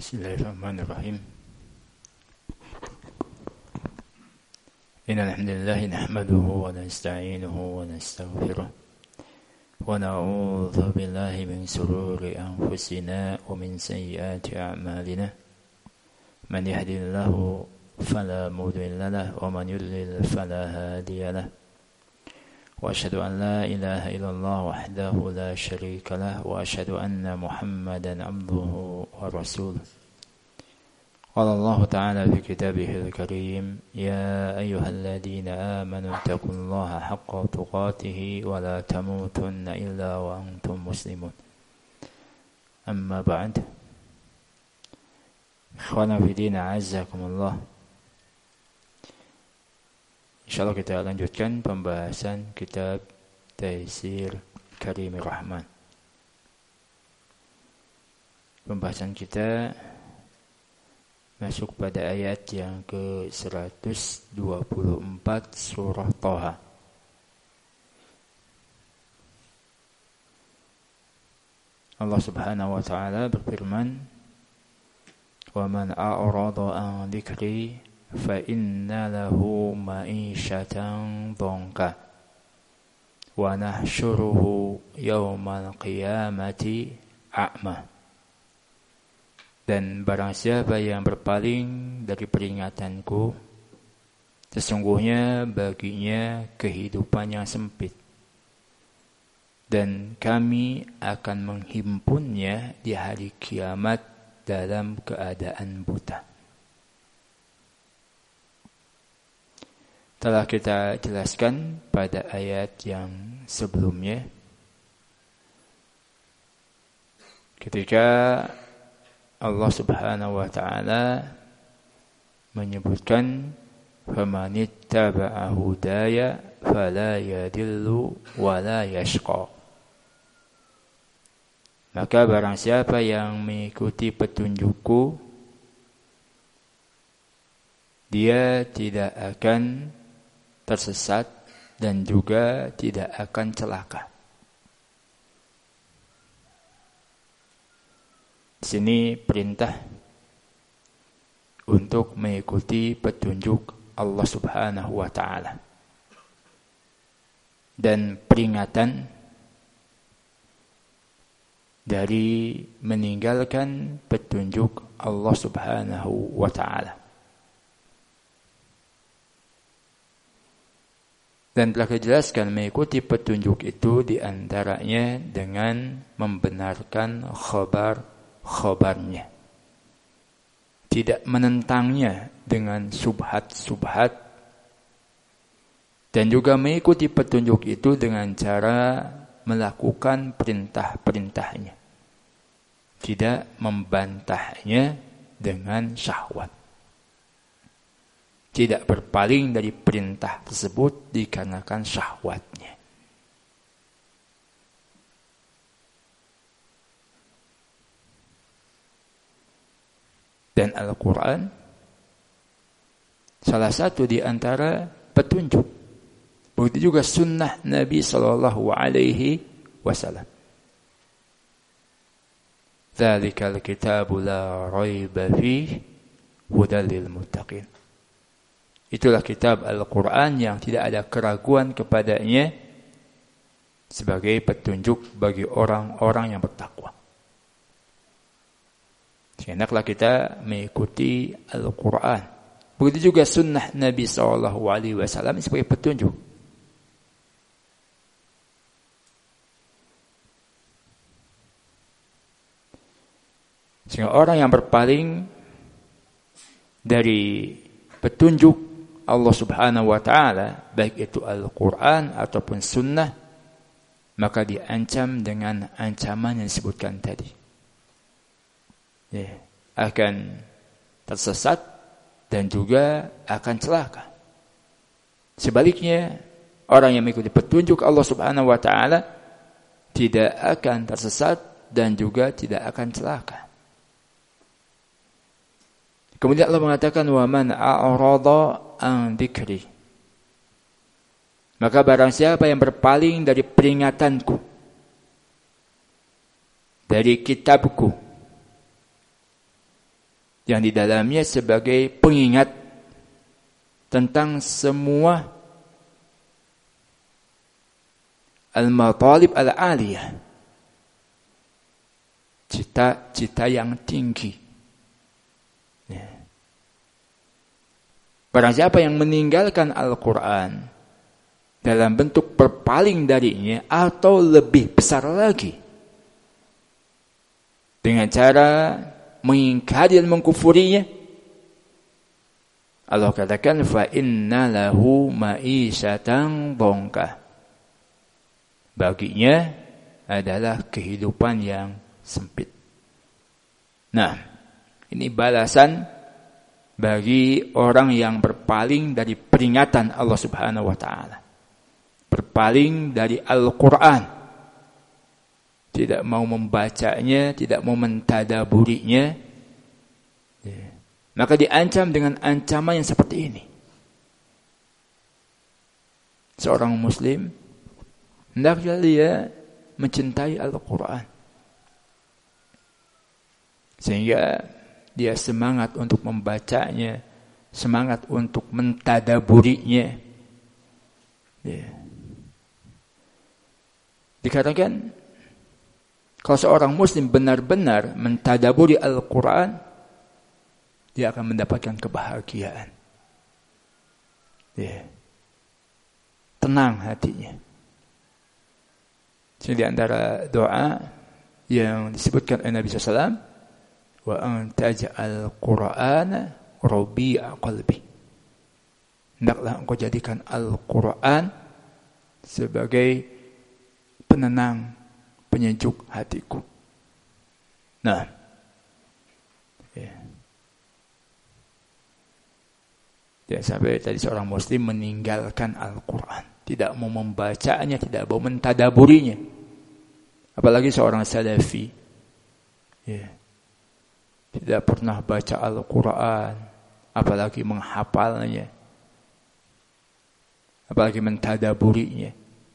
Bismillahirrahmanirrahim. Innal hamdalillah nahmaduhu wa nasta'inuhu wa nastaghfiruh wa na'udzu billahi min shururi anfusina wa min sayyiati a'malina. Man yahdihillahu fala mudilla lahu wa man yudlil fala hadiya lahu. Wa asyhadu an la ilaha illallah wahdahu la syarika lahu wa asyhadu anna Muhammadan abduhu wa rasuluh. Qala Allah Ta'ala fi kitabihil karim, ya ayyuhalladzina amanu taqullaha haqqa tuqatih wa la tamutunna illa wa antum muslimun. Amma ba'd. Ikhwana fi din, a'azzakumullah. Insyaallah kita lanjutkan pembahasan kitab Taisir Karimir Rahman. Pembahasan kita masuk pada ayat yang ke-124 surah Thaha. Allah Subhanahu wa taala berfirman, "Wa man a'rada an dzikri fa inna lahu ma'isyatan dhanka wa nahsyuruhu yaumal qiyamati a'ma." Dan barang siapa yang berpaling dari peringatanku, sesungguhnya baginya kehidupan yang sempit, dan kami akan menghimpunnya di hari kiamat dalam keadaan buta. Telah kita jelaskan pada ayat yang sebelumnya, ketika Allah Subhanahu wa taala menyebutkan, "Famanittaba'a hudaya fala yadillu wa la yashqa." Maka barang siapa yang mengikuti petunjukku, dia tidak akan tersesat dan juga tidak akan celaka. Di sini perintah untuk mengikuti petunjuk Allah Subhanahu wa taala, dan peringatan dari meninggalkan petunjuk Allah Subhanahu wa taala. Dan telah dijelaskan mengikuti petunjuk itu diantaranya dengan membenarkan khabarnya, tidak menentangnya dengan subhat-subhat, dan juga mengikuti petunjuk itu dengan cara melakukan perintah-perintahnya, tidak membantahnya dengan syahwat, tidak berpaling dari perintah tersebut dikarenakan syahwatnya. Dan Al-Quran salah satu di antara petunjuk. Begitu juga sunnah Nabi sallallahu alaihi wasallam. Dzalikal kitabu la raiba fihi hudal lil muttaqin. Itulah kitab Al-Quran yang tidak ada keraguan kepadanya sebagai petunjuk bagi orang-orang yang bertakwa. Hendaklah kita mengikuti Al-Quran. Begitu juga sunnah Nabi SAW sebagai petunjuk. Sehingga orang yang berpaling dari petunjuk Allah Subhanahu wa taala, baik itu Al-Quran ataupun sunnah, maka diancam dengan ancaman yang disebutkan tadi. Akan tersesat dan juga akan celaka. Sebaliknya, orang yang mengikuti petunjuk Allah Subhanahu wa taala tidak akan tersesat dan juga tidak akan celaka. Kemudian Allah mengatakan, "Wa man a'rada an dzikri." Maka barang siapa yang berpaling dari peringatanku, dari kitabku, yang di dalamnya sebagai pengingat tentang semua al-matalib al-aliyah, cita-cita yang tinggi. Barang siapa yang meninggalkan Al-Quran dalam bentuk berpaling darinya atau lebih besar lagi, dengan cara mengingkari dan mengkufurinya, Allah katakan fa inna lahu ma'isyatan dhanka. Baginya adalah kehidupan yang sempit. Nah, ini balasan bagi orang yang berpaling dari peringatan Allah Subhanahu wa taala. Berpaling dari Al-Qur'an. Tidak mau membacanya, tidak mau mentadaburinya. Maka diancam dengan ancaman yang seperti ini. Seorang muslim hendaknya dia mencintai Al-Quran, sehingga dia semangat untuk membacanya, semangat untuk mentadaburinya. Dikatakan kalau seorang muslim benar-benar mentadaburi Al-Quran, dia akan mendapatkan kebahagiaan. Tenang hatinya. Jadi di antara doa yang disebutkan oleh Nabi SAW, wa antaj'al Qur'ana rabi'a qalbi. Hendaklah engkau jadikan Al-Quran sebagai penenang, penyejuk hatiku. Nah, ya, sampai tadi seorang muslim meninggalkan Al-Quran, tidak mau membacanya, tidak mau mentadaburinya. Apalagi seorang salafi, tidak pernah baca Al-Quran, apalagi menghafalnya, apalagi mentadaburinya.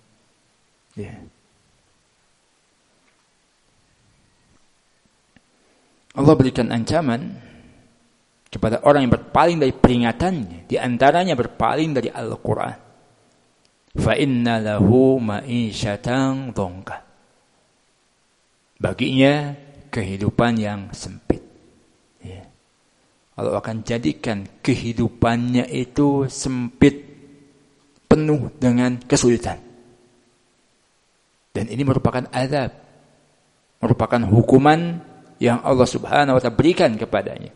Allah berikan ancaman kepada orang yang berpaling dari peringatannya, di antaranya berpaling dari Al-Quran. Fa inna lahu ma'isyatan dhanka. Baginya kehidupan yang sempit. Allah akan jadikan kehidupannya itu sempit, penuh dengan kesulitan. Dan ini merupakan azab, merupakan hukuman yang Allah Subhanahu wa ta'ala berikan kepadanya.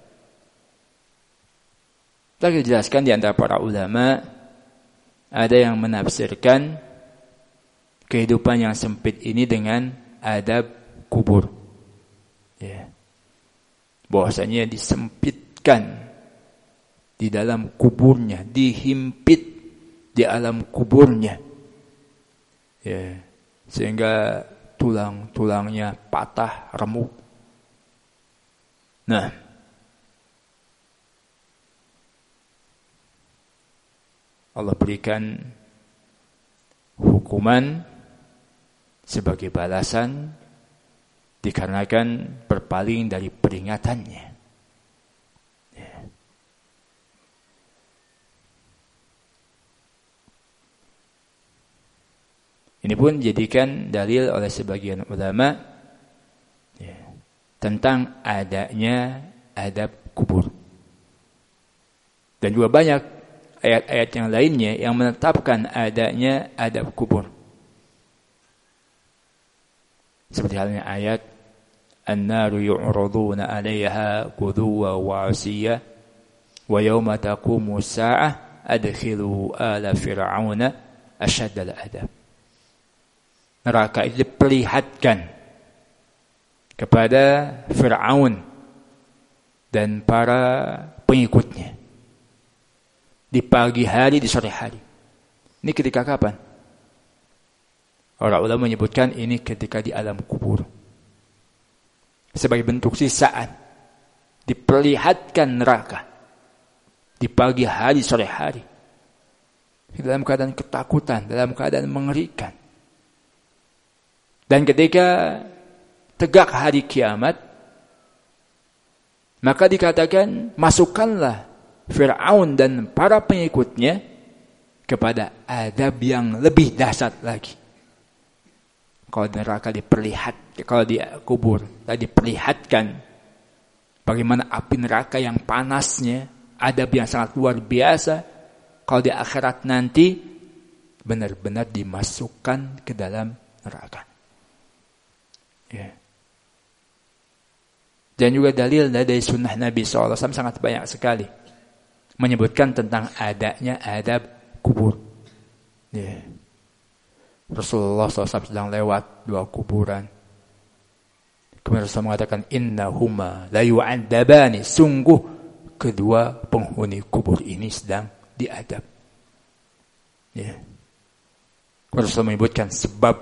Lagi dijelaskan di antara para ulama, ada yang menafsirkan kehidupan yang sempit ini dengan adab kubur. Bahwasanya disempitkan di dalam kuburnya, dihimpit di alam kuburnya. Sehingga tulang-tulangnya patah, remuk. Nah, Allah berikan hukuman sebagai balasan dikarenakan berpaling dari peringatannya. Ini pun dijadikan dalil oleh sebagian ulama tentang adanya adab kubur. Dan juga banyak ayat-ayat yang lainnya yang menetapkan adanya adab kubur. Seperti halnya ayat An-naru yu'raduna 'alaiha quduwa wa 'asiyya wa yawma taqumu as-sa'ah adkhilu ala fir'auna ashaddal 'adab. Neraka itu diperlihatkan kepada Fir'aun dan para pengikutnya di pagi hari, di sore hari. Ini ketika kapan? Orang ulama menyebutkan ini ketika di alam kubur. Sebagai bentuk sisaan. Diperlihatkan neraka. Di pagi hari, sore hari. Dalam keadaan ketakutan, dalam keadaan mengerikan. Dan ketika tegak hari kiamat, Maka dikatakan, masukkanlah Fir'aun dan para pengikutnya kepada adab yang lebih dahsyat lagi. Kalau neraka kalau di kubur diperlihatkan bagaimana api neraka yang panasnya, adab yang sangat luar biasa. Kalau di akhirat nanti benar-benar dimasukkan ke dalam neraka. Ya. Dan juga dalil dari sunnah Nabi SAW sangat banyak sekali menyebutkan tentang adanya adab kubur. Ya. Rasulullah SAW sedang lewat 2 kuburan. Kemudian Rasulullah mengatakan, innahuma la yu'adzabani, sungguh kedua penghuni kubur ini sedang diadab. Ya. Rasulullah menyebutkan sebab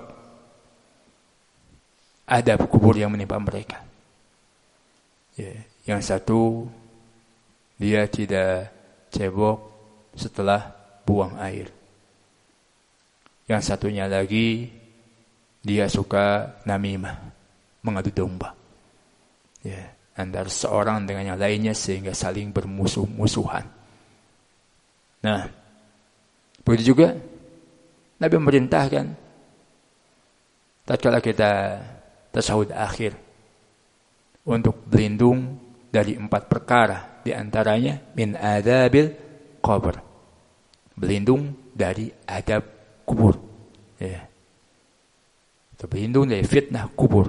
adab kubur yang menimpa mereka. Ya. Yang satu, dia tidak cebok setelah buang air. Yang satunya lagi, dia suka namimah, mengadu domba. Ya, antara seorang dengan yang lainnya sehingga saling bermusuh-musuhan. Nah, begitu juga Nabi memerintahkan tatkala kita tasyahud akhir untuk berlindung dari 4 perkara, di antaranya min adabil qabr, berlindung dari adab kubur. Ya. Berlindung dari fitnah kubur.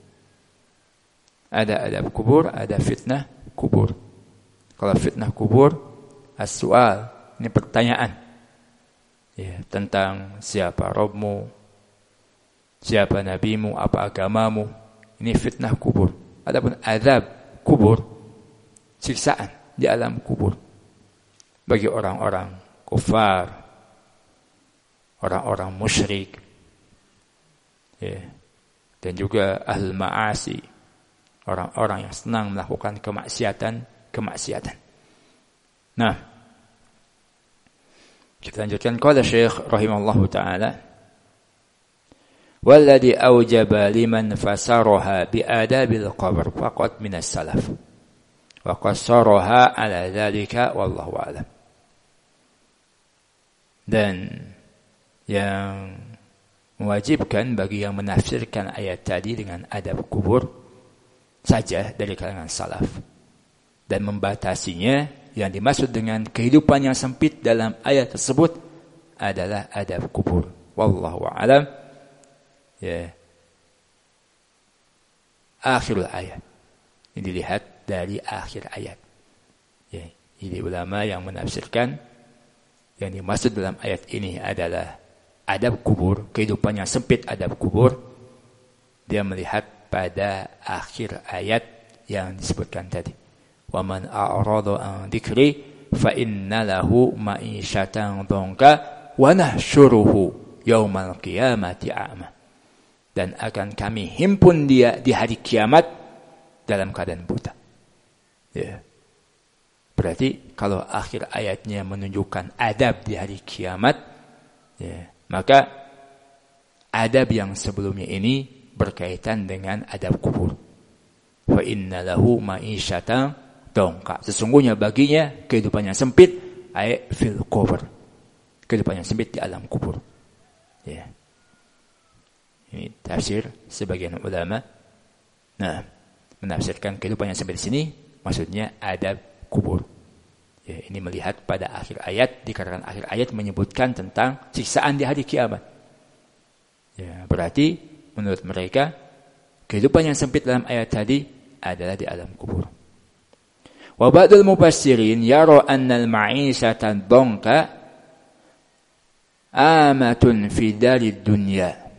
Ada adab kubur, ada fitnah kubur. Kalau fitnah kubur, as-su'al, ini pertanyaan. Ya, tentang siapa Rabbmu, siapa nabimu, apa agamamu. Ini fitnah kubur. Adapun azab kubur, siksaan di alam kubur bagi orang-orang kufar, orang-orang musyrik, ya, dan juga ahlul ma'asi, orang-orang yang senang melakukan kemaksiatan. Nah, kita lanjutkan. Qala Syekh rahimallahu ta'ala, walladhi awjaba liman fasaraha biadabil qabr faqad minas salaf wa qassaraha ala dhalika wallahu a'lam. Dan yang mewajibkan bagi yang menafsirkan ayat tadi dengan adab kubur saja dari kalangan salaf, dan membatasinya yang dimaksud dengan kehidupan yang sempit dalam ayat tersebut adalah adab kubur. Wallahu a'lam. Ya. Akhirul ayat. Ini dilihat dari akhir ayat. Ya. Jadi ulama yang menafsirkan yang dimaksud dalam ayat ini adalah adab kubur, kehidupan yang sempit adab kubur, dia melihat pada akhir ayat yang disebutkan tadi. Wa man a'rada an dzikri fa inna lahu ma'isyatan dhanka wa nahsyuruhu yaumal qiyamati a'ma. Dan akan kami himpun dia di hari kiamat dalam keadaan buta. Ya. Berarti kalau akhir ayatnya menunjukkan adab di hari kiamat, ya, maka adab yang sebelumnya ini berkaitan dengan adab kubur. Wa inna lahu ma'isyatan dhanka. Sesungguhnya baginya kehidupan yang sempit, ay fil qabr. Kehidupan yang sempit di alam kubur. Ya. Ini tafsir sebagian ulama. Nah, menafsirkan kehidupan yang sempit di sini maksudnya adab kubur. Ya, ini melihat pada akhir ayat, dikarenakan akhir ayat menyebutkan tentang siksaan di hari kiamat. Ya, berarti menurut mereka kehidupan yang sempit dalam ayat tadi adalah di alam kubur. Wa ba'dul mufassirin yara anna al-ma'isyata dhanka amatun fi darid dunya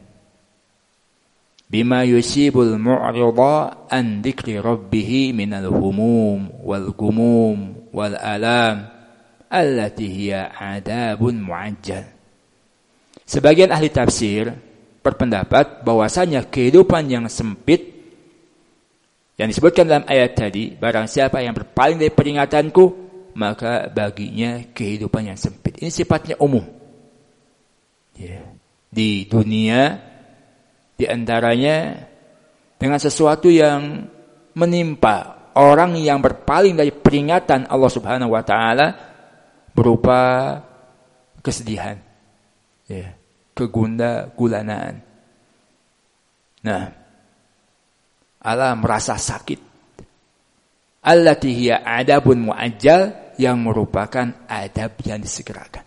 bima yusibul mu'rida an dzikri rabbih minal humum wal gumum wal alam allati hiya adabun mu'ajjal. Sebagian ahli tafsir berpendapat bahwasanya kehidupan yang sempit yang disebutkan dalam ayat tadi, barang siapa yang berpaling dari peringatanku, maka baginya kehidupan yang sempit. Ini sifatnya umum. Ya. Di dunia, di antaranya dengan sesuatu yang menimpa orang yang berpaling dari peringatan Allah Subhanahu wa taala berupa kesedihan, ya, kegundah-gulanaan. Nah, Allah merasa sakit. Allati hiya adabun muajjal, yang merupakan adab yang disegerakan.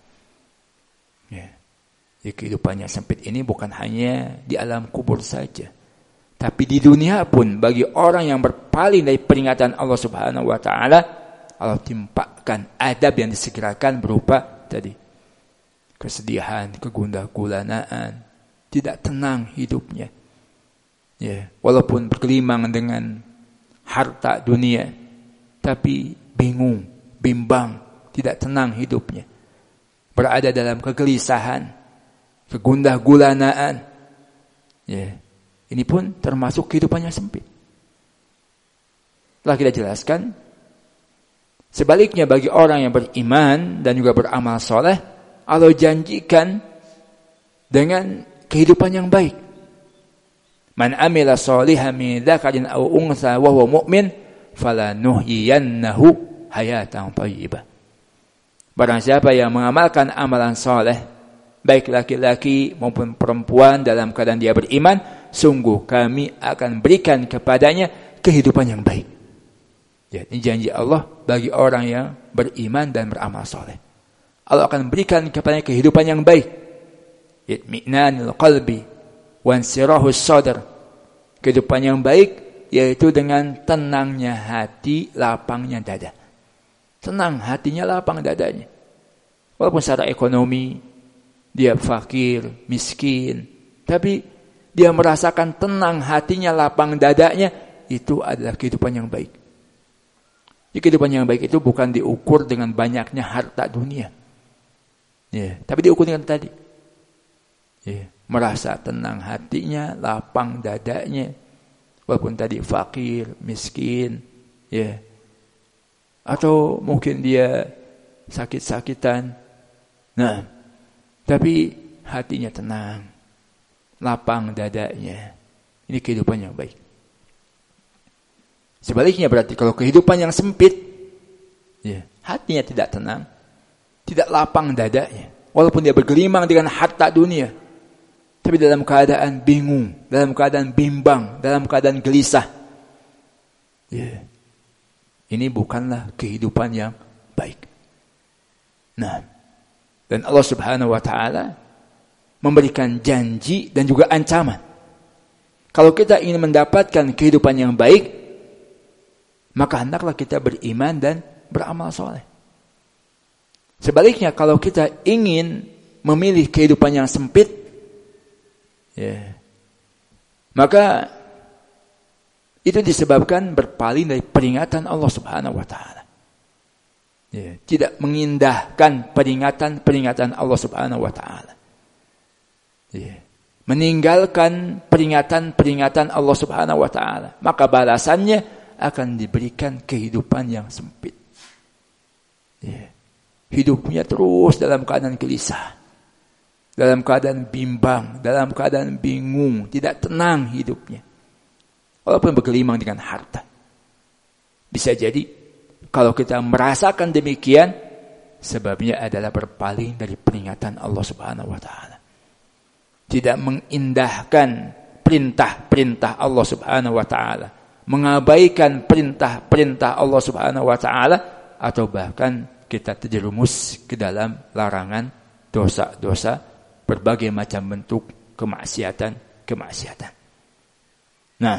Ya. Di kehidupan yang sempit ini bukan hanya di alam kubur saja, tapi di dunia pun bagi orang yang berpaling dari peringatan Allah Subhanahu wa taala, Allah timpakan adab yang disegerakan berupa tadi kesedihan, kegundah-gulanaan, tidak tenang hidupnya. Ya, walaupun bergelimang dengan harta dunia, tapi bingung, bimbang, tidak tenang hidupnya. Berada dalam kegelisahan, kegundah-gulanaan. Ya. Ini pun termasuk kehidupannya sempit. Telah kita jelaskan, sebaliknya bagi orang yang beriman dan juga beramal soleh, Allah janjikan dengan kehidupan yang baik. Man amila sholihan min dzakarin aw untha wa huwa mu'min falanuhyiyannahu hayatan thayyibah. Barang siapa yang mengamalkan amalan soleh, baik laki-laki maupun perempuan dalam keadaan dia beriman, sungguh kami akan berikan kepadanya kehidupan yang baik. Ya, ini janji Allah bagi orang yang beriman dan beramal soleh. Allah akan berikan kepadanya kehidupan yang baik. Itmi'nanul qalbi wansirahus sadr. Kehidupan yang baik yaitu dengan tenangnya hati, lapangnya dada. Tenang hatinya, lapang dadanya. Walaupun secara ekonomi dia fakir, miskin, tapi dia merasakan tenang hatinya, lapang dadanya, itu adalah kehidupan yang baik. Jadi kehidupan yang baik itu bukan diukur dengan banyaknya harta dunia. Ya, tapi diukur dengan tadi. Ya, merasa tenang hatinya, lapang dadanya, walaupun tadi fakir, miskin, ya. Atau mungkin dia sakit-sakitan. Nah, tapi hatinya tenang, lapang dadanya. Ini kehidupan yang baik. Sebaliknya berarti kalau kehidupan yang sempit, ya, hatinya tidak tenang, tidak lapang dadanya, walaupun dia bergelimang dengan harta dunia, tapi dalam keadaan bingung, dalam keadaan bimbang, dalam keadaan gelisah. Ya. Ini bukanlah kehidupan yang baik. Nah, dan Allah Subhanahu wa taala memberikan janji dan juga ancaman. Kalau kita ingin mendapatkan kehidupan yang baik, maka hendaklah kita beriman dan beramal soleh. Sebaliknya, kalau kita ingin memilih kehidupan yang sempit, ya, maka itu disebabkan berpaling dari peringatan Allah Subhanahu wa taala. Ya, tidak mengindahkan peringatan-peringatan Allah Subhanahu wa taala. Ya, meninggalkan peringatan-peringatan Allah Subhanahu wa taala, maka balasannya akan diberikan kehidupan yang sempit. Ya, hidupnya terus dalam keadaan gelisah, dalam keadaan bimbang, dalam keadaan bingung, tidak tenang hidupnya. Walaupun bergelimang dengan harta. Bisa jadi kalau kita merasakan demikian, sebabnya adalah berpaling dari peringatan Allah Subhanahu wa taala. Tidak mengindahkan perintah-perintah Allah Subhanahu wa taala, mengabaikan perintah-perintah Allah Subhanahu wa taala, atau bahkan kita terjerumus ke dalam larangan dosa-dosa, berbagai macam bentuk kemaksiatan. Nah,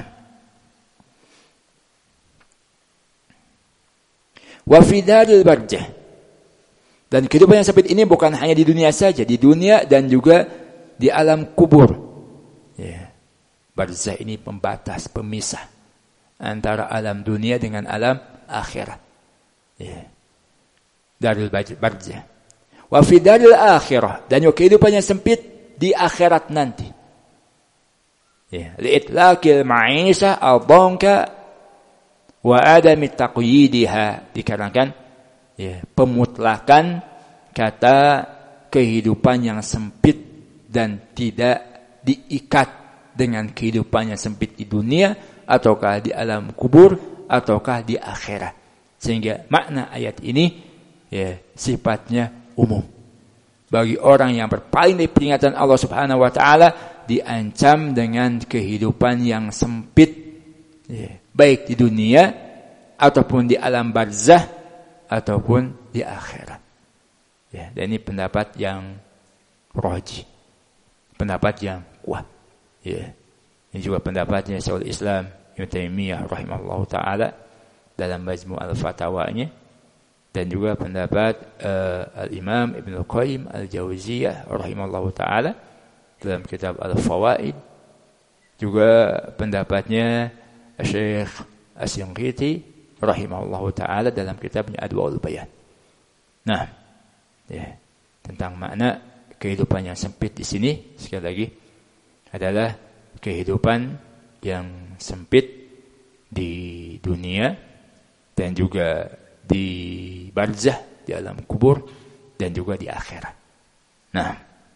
wa fi daril barjah, dan kehidupan yang sempit ini bukan hanya di dunia saja, di dunia dan juga di alam kubur. Ya. Barzah ini pembatas, pemisah antara alam dunia dengan alam akhirat. Ya. Daril barzah. Wa fi daril akhirah, dan kehidupan yang sempit di akhirat nanti. Ya, li'itlaqil ma'isha al-dhanka wa adami taqyidiha, dikarenakan ya, pemutlakan kata kehidupan yang sempit dan tidak diikat dengan kehidupan yang sempit di dunia ataukah di alam kubur, ataukah di akhirat. Sehingga makna ayat ini sifatnya umum. Bagi orang yang berpaling dari peringatan Allah Subhanahu wa taala diancam dengan kehidupan yang sempit, baik di dunia ataupun di alam barzah ataupun di akhirat. Dan ini pendapat yang rajih, pendapat yang kuat. Ini juga pendapatnya Syekhul Islam Ibnu Taimiyah rahimahullahu taala dalam Majmu' al-Fatawanya, dan juga pendapat Al-Imam Ibnu Qayyim Al-Jauziyah rahimahullahu taala dalam kitab Al-Fawaid, juga pendapatnya Syekh As-Shinqiti rahimahullahu taala dalam kitabnya Adwaul Bayan. Nah, tentang makna kehidupan yang sempit di sini sekali lagi adalah kehidupan yang sempit di dunia dan juga di barzah, di alam kubur, dan juga di akhirat. Nah,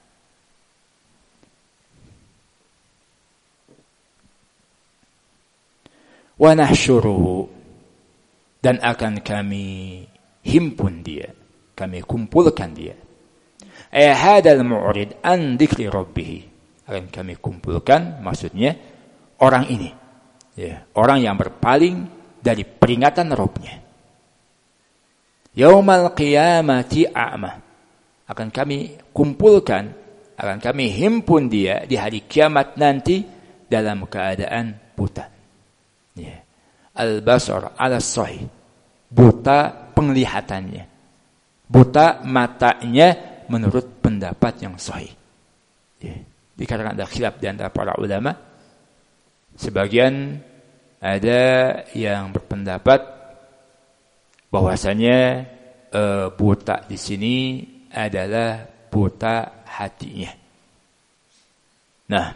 wa nahsyuruhu, dan akan kami himpun dia, kami kumpulkan dia. Hadal mu'rid an dzikri rabbih, akan kami kumpulkan, maksudnya orang ini, orang yang berpaling dari peringatan Rabbnya. Yaumal qiyamati a'ma, akan kami kumpulkan, akan kami himpun dia di hari kiamat nanti dalam keadaan buta. Al-basar ala sahih, buta penglihatannya, buta matanya menurut pendapat yang sahih. Dikatakan ada khilaf di antara para ulama. Sebagian ada yang berpendapat bahwasanya buta di sini adalah buta hatinya. Nah,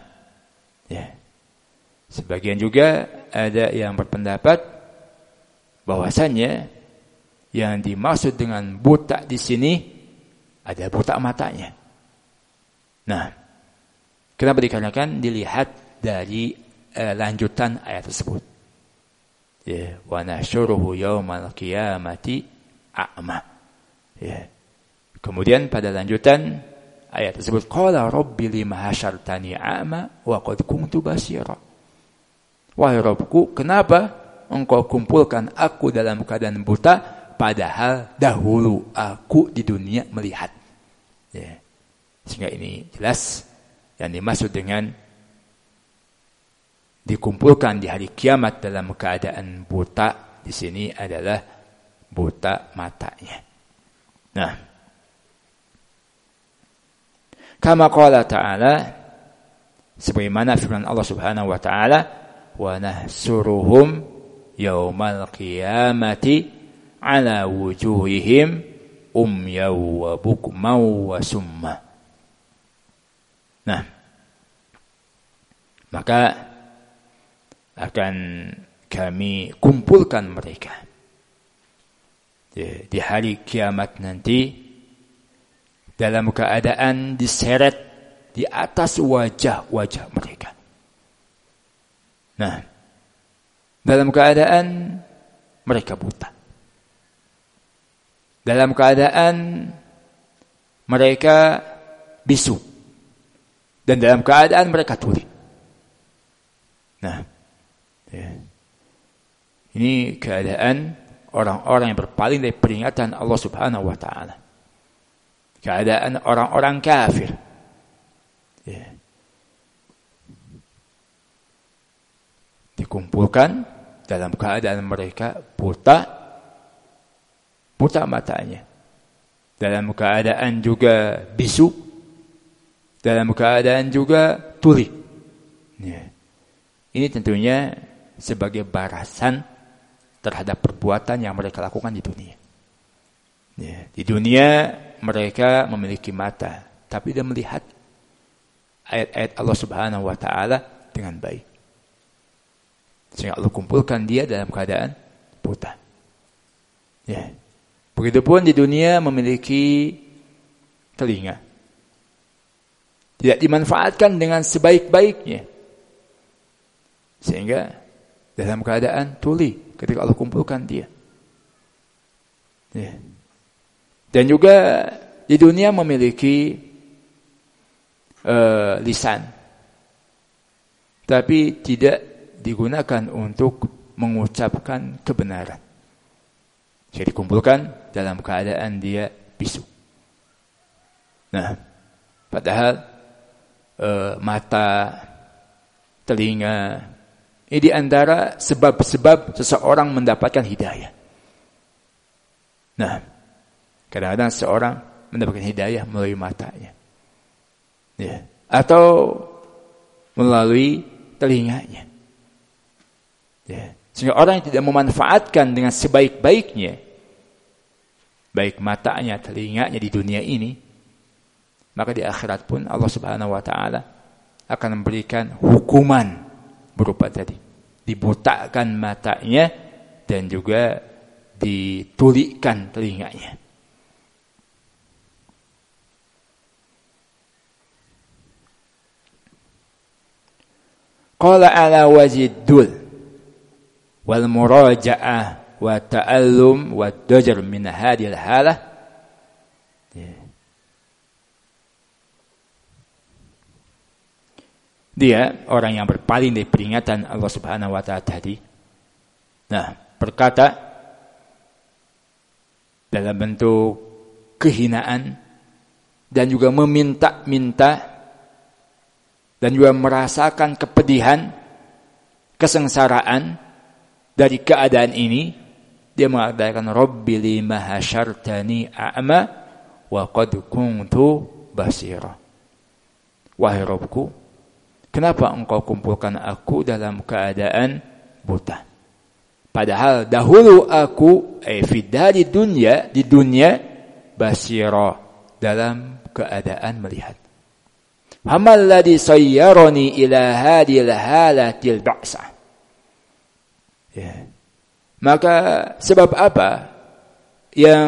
sebagian juga ada yang berpendapat bahwasanya yang dimaksud dengan buta di sini ada buta matanya. Nah, kenapa dikarenakan dilihat dari lanjutan ayat tersebut. Wa nahsyuruhu yaumal qiyamati a'ma. Kemudian pada lanjutan ayat tersebut, qala rabbi lima hasyartani a'ma wa qad kuntu basira. Wahai Rabbku, kenapa engkau kumpulkan aku dalam keadaan buta padahal dahulu aku di dunia melihat. Sehingga ini jelas yang dimaksud dengan dikumpulkan di hari kiamat dalam keadaan buta di sini adalah buta matanya. Nah, kama qala ta'ala, sebagaimana firman Allah Subhanahu wa taala, wa nahsuruhum yaumal qiyamati ala wujuhihim umyaw wa bukmaw wa summa. Nah, maka akan kami kumpulkan mereka di hari kiamat nanti dalam keadaan diseret di atas wajah-wajah mereka. Nah, dalam keadaan mereka buta, dalam keadaan mereka bisu, dan dalam keadaan mereka tuli. Nah, ini keadaan orang-orang yang berpaling dari peringatan Allah Subhanahu wa taala. Keadaan orang-orang kafir. Dikumpulkan dalam keadaan mereka buta matanya. Dalam keadaan juga bisu, dalam keadaan juga tuli. Ini tentunya sebagai balasan terhadap perbuatan yang mereka lakukan di dunia. Di dunia mereka memiliki mata, tapi dia melihat ayat-ayat Allah Subhanahu wa taala dengan baik. Sehingga Allah kumpulkan dia dalam keadaan buta. Begitupun di dunia memiliki telinga, tidak dimanfaatkan dengan sebaik-baiknya, sehingga dalam keadaan tuli ketika Allah kumpulkan dia. Ya. Dan juga di dunia memiliki lisan, tapi tidak digunakan untuk mengucapkan kebenaran. Jadi dikumpulkan dalam keadaan dia bisu. Nah, padahal mata, telinga, ini di antara sebab-sebab seseorang mendapatkan hidayah. Nah, kadang-kadang seseorang mendapatkan hidayah melalui matanya, ya, atau melalui telinganya, ya. Sehingga orang yang tidak memanfaatkan dengan sebaik-baiknya, baik matanya, telinganya di dunia ini, maka di akhirat pun Allah Subhanahu wa taala akan memberikan hukuman berupa tadi, dibutakan matanya dan juga ditulikkan telinganya. Qala ala wajidul wal muraja'ah wa ta'allum wa dajar min hadhihi halah. Dia orang yang berpaling dari peringatan Allah Subhanahu wa taala tadi. Nah, berkata dalam bentuk kehinaan dan juga meminta-minta dan juga merasakan kepedihan, kesengsaraan dari keadaan ini, dia mengatakan Rabbi lima hasyartani a'ma wa qad kuntu basira. Wahai Rabbku, kenapa engkau kumpulkan aku dalam keadaan buta? Padahal dahulu aku di dunia basira, dalam keadaan melihat. Hamal ladzi sayyarani ila hadhil halatil ba'sa. Ya. Maka sebab apa yang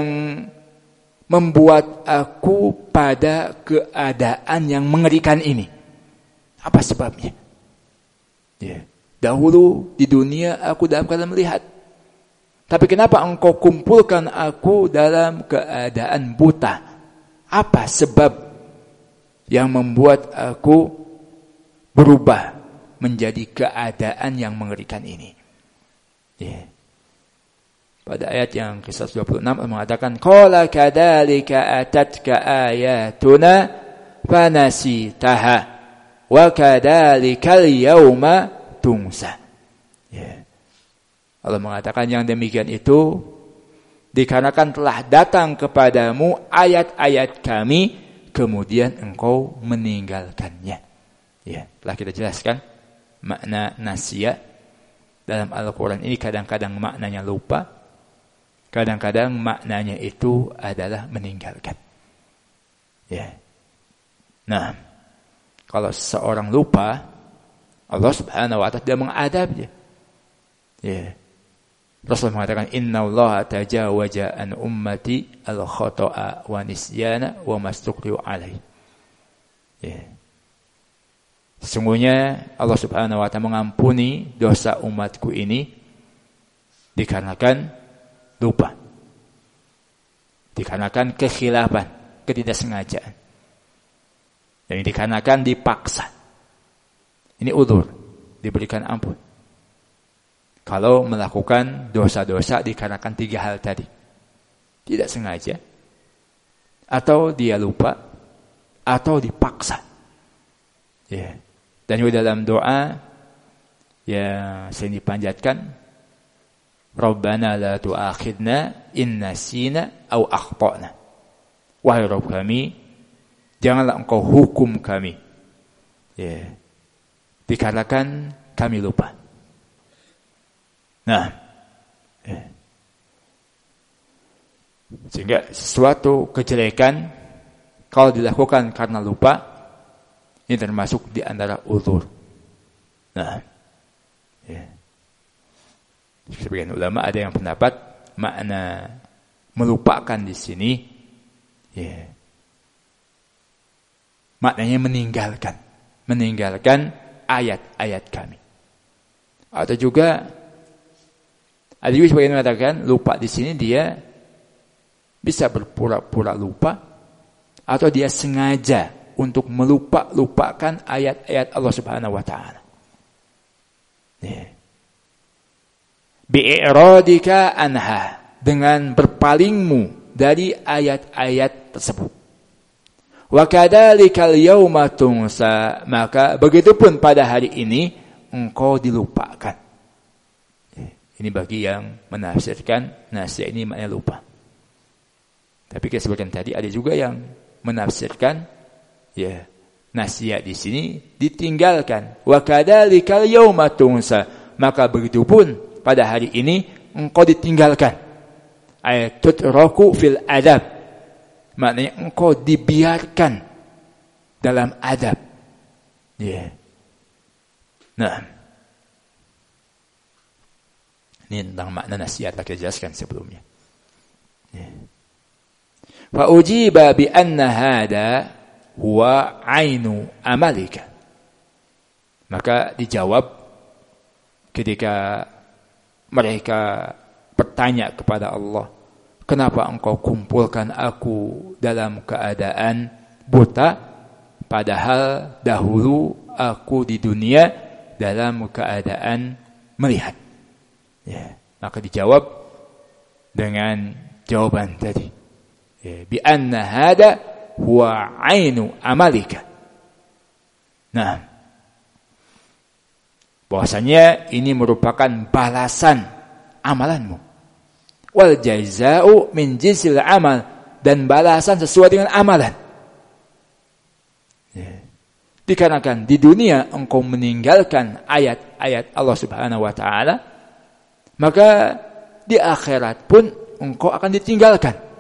membuat aku pada keadaan yang mengerikan ini? Apa sebabnya? Ya. Dahulu di dunia aku dalam keadaan melihat. Tapi kenapa engkau kumpulkan aku dalam keadaan buta? Apa sebab yang membuat aku berubah menjadi keadaan yang mengerikan ini? Yeah. Pada ayat yang ke-126 mengatakan qala kadzalika atatka ayatuna fanasitaha wa kadzalikal yauma tunsa. Yeah. Allah mengatakan yang demikian itu dikarenakan telah datang kepadamu ayat-ayat kami, kemudian engkau meninggalkannya. Ya, telah kita jelaskan makna nasya dalam Al-Quran ini. Kadang-kadang maknanya lupa, kadang-kadang maknanya itu adalah meninggalkan. Ya. Nah, kalau seorang lupa, Allah Subhanahu wa taala dia mengadabnya. Ya. Rasulullah mengatakan innallaha tajawaza an ummati al-khata'a wa nisyana wa mastuqri'u alaihi. Ya. Sesungguhnya Allah Subhanahu wa taala mengampuni dosa umatku ini dikarenakan lupa. Dikarenakan kekhilafan, ketidaksengajaan. Dan dikarenakan dipaksa. Ini udzur, diberikan ampun. Kalau melakukan dosa-dosa dikarenakan 3 hal tadi. Tidak sengaja, atau dia lupa, atau dipaksa. Ya. Dan juga dalam doa yang sering dipanjatkan, Rabbana la tu'akhidna in nasina aw akhtana. Wahai Rabb kami, janganlah engkau hukum kami. Ya. Dikarenakan kami lupa. Nah, sehingga sesuatu kejelekan kalau dilakukan karena lupa, ini termasuk di antara uzur. Nah, ya. Sebagian ulama ada yang pendapat makna melupakan di sini, ya, maknanya meninggalkan ayat-ayat kami. Atau juga Ada juga sebagian mengatakan lupa di sini dia bisa berpura-pura lupa atau dia sengaja untuk lupakan ayat-ayat Allah Subhanahu wa taala. Bi'iradika anha, dengan berpalingmu dari ayat-ayat tersebut. Wa kadzalikal yauma tunsa, maka begitupun pada hari ini engkau dilupakan. Ini bagi yang menafsirkan nasiya ini maknanya lupa. Tapi sebagian tadi ada juga yang menafsirkan nasiya di sini ditinggalkan. Wa kadzalikal yauma tunsa, maka begitupun pada hari ini engkau ditinggalkan. Ay tutraku fil adab, maknanya engkau dibiarkan dalam adab. Nah, ini tentang makna nasihat kita jelaskan sebelumnya. Fa ujiba bi anna hada huwa ainu amalika. Maka dijawab ketika mereka bertanya kepada Allah, kenapa engkau kumpulkan aku dalam keadaan buta, padahal dahulu aku di dunia dalam keadaan melihat. Maka dijawab dengan jawaban tadi. Bi anna hada huwa ainu amalika. Nah, bahwasanya ini merupakan balasan amalanmu. Wal jazaa'u min jinsil amal, dan balasan sesuai dengan amalan. Dikarenakan di dunia engkau meninggalkan ayat-ayat Allah Subhanahu wa taala, maka di akhirat pun engkau akan ditinggalkan.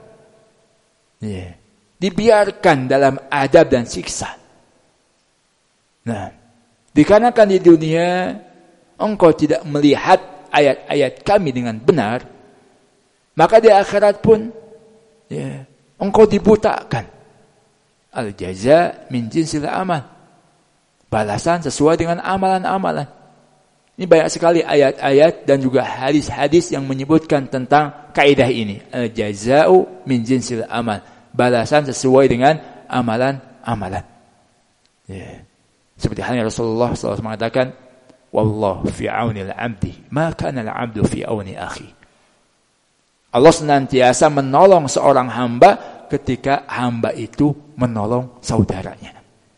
Dibiarkan dalam adab dan siksa. Nah, dikarenakan di dunia engkau tidak melihat ayat-ayat kami dengan benar, maka di akhirat pun engkau dibutakan. Al-jaza min jinsil amal, balasan sesuai dengan amalan-amalan. Ini banyak sekali ayat-ayat dan juga hadis-hadis yang menyebutkan tentang kaidah ini. Al-jaza'u min jinsil amal, balasan sesuai dengan amalan-amalan. Seperti halnya Rasulullah SAW mengatakan, wallahu fi auni al-'abdi ma kana al-'abdu fi auni akhi. Allah senantiasa menolong seorang hamba ketika hamba itu menolong saudaranya.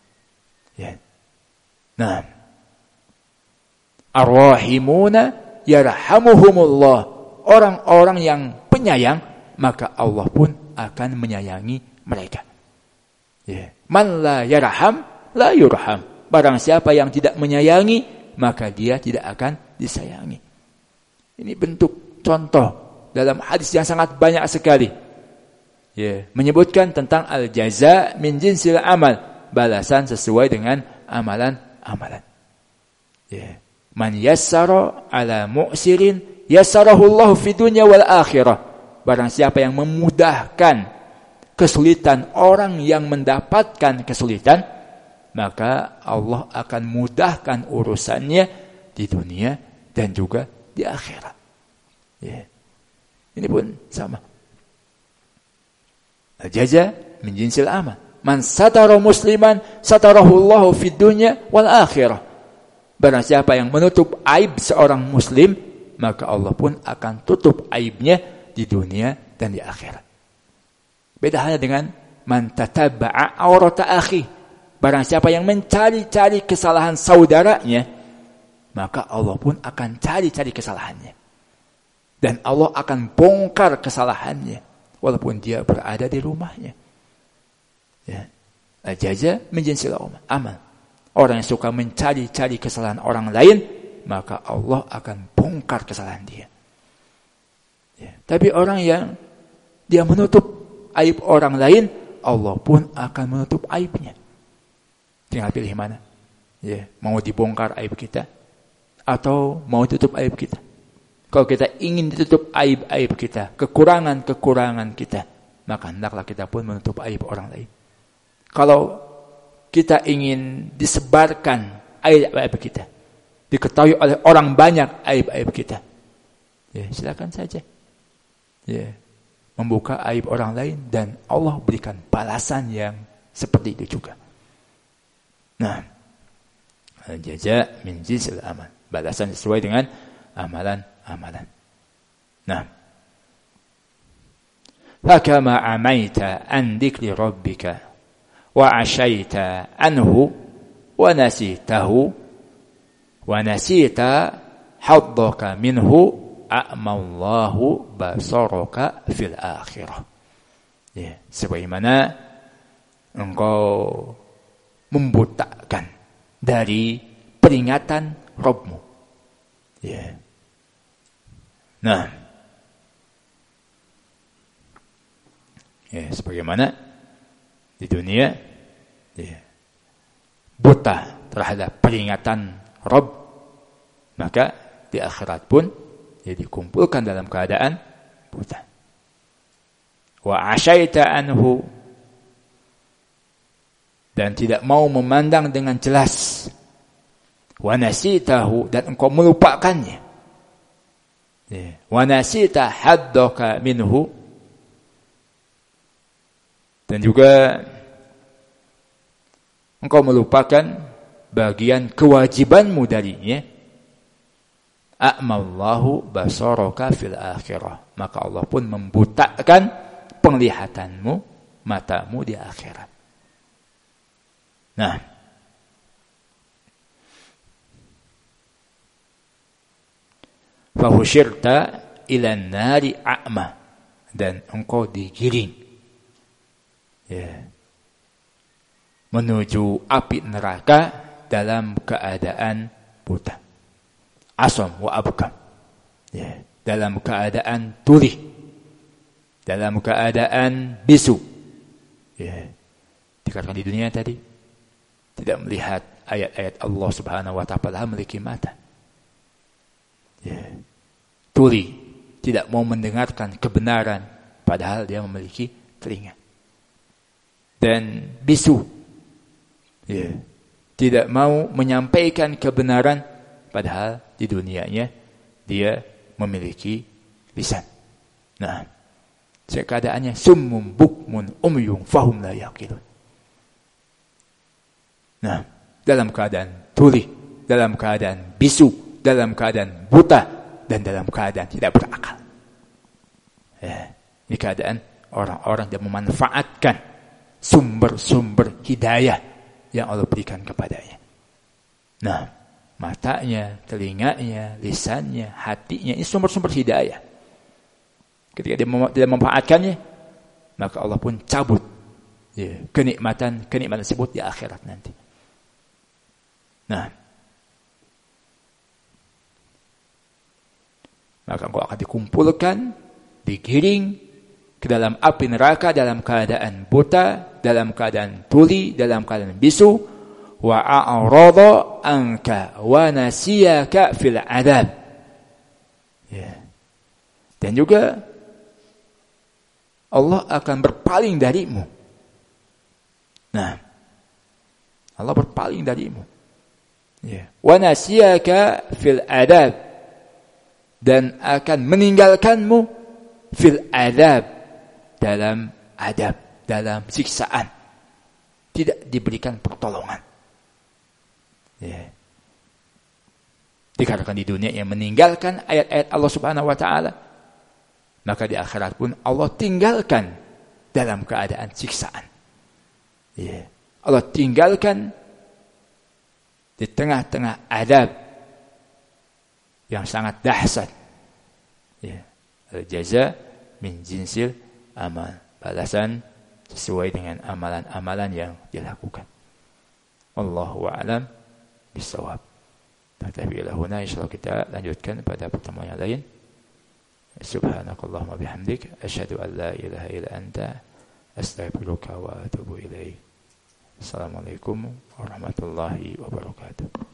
Nah, ar-rahimuna yarhamuhumullah, orang-orang yang penyayang maka Allah pun akan menyayangi mereka. Man la yarham la yurham, barang siapa yang tidak menyayangi maka dia tidak akan disayangi. Ini bentuk contoh dalam hadis yang sangat banyak sekali. Menyebutkan tentang al-jaza min jinsil amal, balasan sesuai dengan amalan-amalan. Man yassara ala mu'sirin yassarahullahu fid dunya wal akhirah. Barang siapa yang memudahkan kesulitan orang yang mendapatkan kesulitan, maka Allah akan mudahkan urusannya di dunia dan juga di akhirat. Ini pun sama. Al-jaza min jinsil amal. Man satara musliman satarahullahu fid dunya wal akhirah. Barang siapa yang menutup aib seorang muslim, maka Allah pun akan tutup aibnya di dunia dan di akhirat. Beda halnya dengan man tatabba'a aurata akhi. Barang siapa yang mencari-cari kesalahan saudaranya, maka Allah pun akan cari-cari kesalahannya. Dan Allah akan bongkar kesalahannya walaupun dia berada di rumahnya. Al-jaza min jinsil amal. Orang yang suka mencari-cari kesalahan orang lain, maka Allah akan bongkar kesalahan dia. Tapi orang yang dia menutup aib orang lain, Allah pun akan menutup aibnya. Tinggal pilih mana. Mau dibongkar aib kita atau mau tutup aib kita. Kalau kita ingin ditutup aib-aib kita, kekurangan-kekurangan kita, maka hendaklah kita pun menutup aib orang lain. Kalau kita ingin disebarkan aib-aib kita, diketahui oleh orang banyak aib-aib kita, Ya, silakan saja. Ya, membuka aib orang lain dan Allah berikan balasan yang seperti itu juga. Nah, al-jaza min jinsil amal. Balasan sesuai dengan amalan-amalan. Nah, fakama amaita an dzikri rabbika wa asyaita anhu wa nasitahu wa nasita haddaka minhu a'mallahu basaraka fil akhirah. Ya, sebagaimana engkau membutakan dari peringatan Rabbmu. Ya. Nah, ya, sebagaimana di dunia ya, buta terhadap peringatan Rabb, maka di akhirat pun dia dikumpulkan dalam keadaan buta. Wa asyaita anhu, dan tidak mau memandang dengan jelas. Wa nasitahu, dan engkau melupakannya. Wa nasita haddaka minhu, dan juga engkau melupakan bagian kewajibanmu darinya. A'mallahu basaraka fil akhirah, maka Allah pun membutakan penglihatanmu, matamu di akhirat. Nah, fahusyirta ilan nari a'ma, dan engkau digiring ya, menuju api neraka dalam keadaan buta. Asam wa abkam ya, dalam keadaan tuli, dalam keadaan bisu ya. Dikatakan di dunia tadi tidak melihat ayat-ayat Allah Subhanahu wa ta'ala, memiliki mata ya. Tuli, tidak mau mendengarkan kebenaran padahal dia memiliki telinga. Dan bisu ya, tidak mau menyampaikan kebenaran padahal di dunianya dia memiliki lisan. Nah, keadaannya summum bukmun umyun fahum la yaqilun. Nah, dalam keadaan tuli, dalam keadaan bisu, dalam keadaan buta, dan dalam keadaan tidak berakal. Ini keadaan orang-orang yang memanfaatkan sumber-sumber hidayah yang Allah berikan kepadanya. Nah, matanya, telinganya, lisannya, hatinya, ini sumber-sumber hidayah. Ketika dia tidak memanfaatkannya, maka Allah pun cabut kenikmatan tersebut di akhirat nanti. Nah, maka engkau akan dikumpulkan, digiring ke dalam api neraka dalam keadaan buta, dalam keadaan tuli, dalam keadaan bisu. Wa a'rada anka wa nasiyaka fil adab. Ya. Dan juga Allah akan berpaling darimu. Nah, Allah berpaling darimu. Ya. Wa nasiyaka fil adab, dan akan meninggalkanmu fil adab, dalam adab, dalam siksaan. Tidak diberikan pertolongan. Ya. Dikatakan di dunia yang meninggalkan ayat-ayat Allah Subhanahu wa ta'ala, maka di akhirat pun Allah tinggalkan dalam keadaan siksaan. Ya. Allah tinggalkan di tengah-tengah adab yang sangat dahsyat. Ya. Al-jaza min jinsil amal, balasan sesuai dengan amalan-amalan yang dilakukan. Wallahu a'lam bisawab. Tapi lahuna insyaallah kita lanjutkan pada pertemuan yang lain. Subhanakallahumma bihamdik asyhadu an la ilaha illa anta astaghfiruka wa atubu ilaik. Assalamualaikum warahmatullahi wabarakatuh.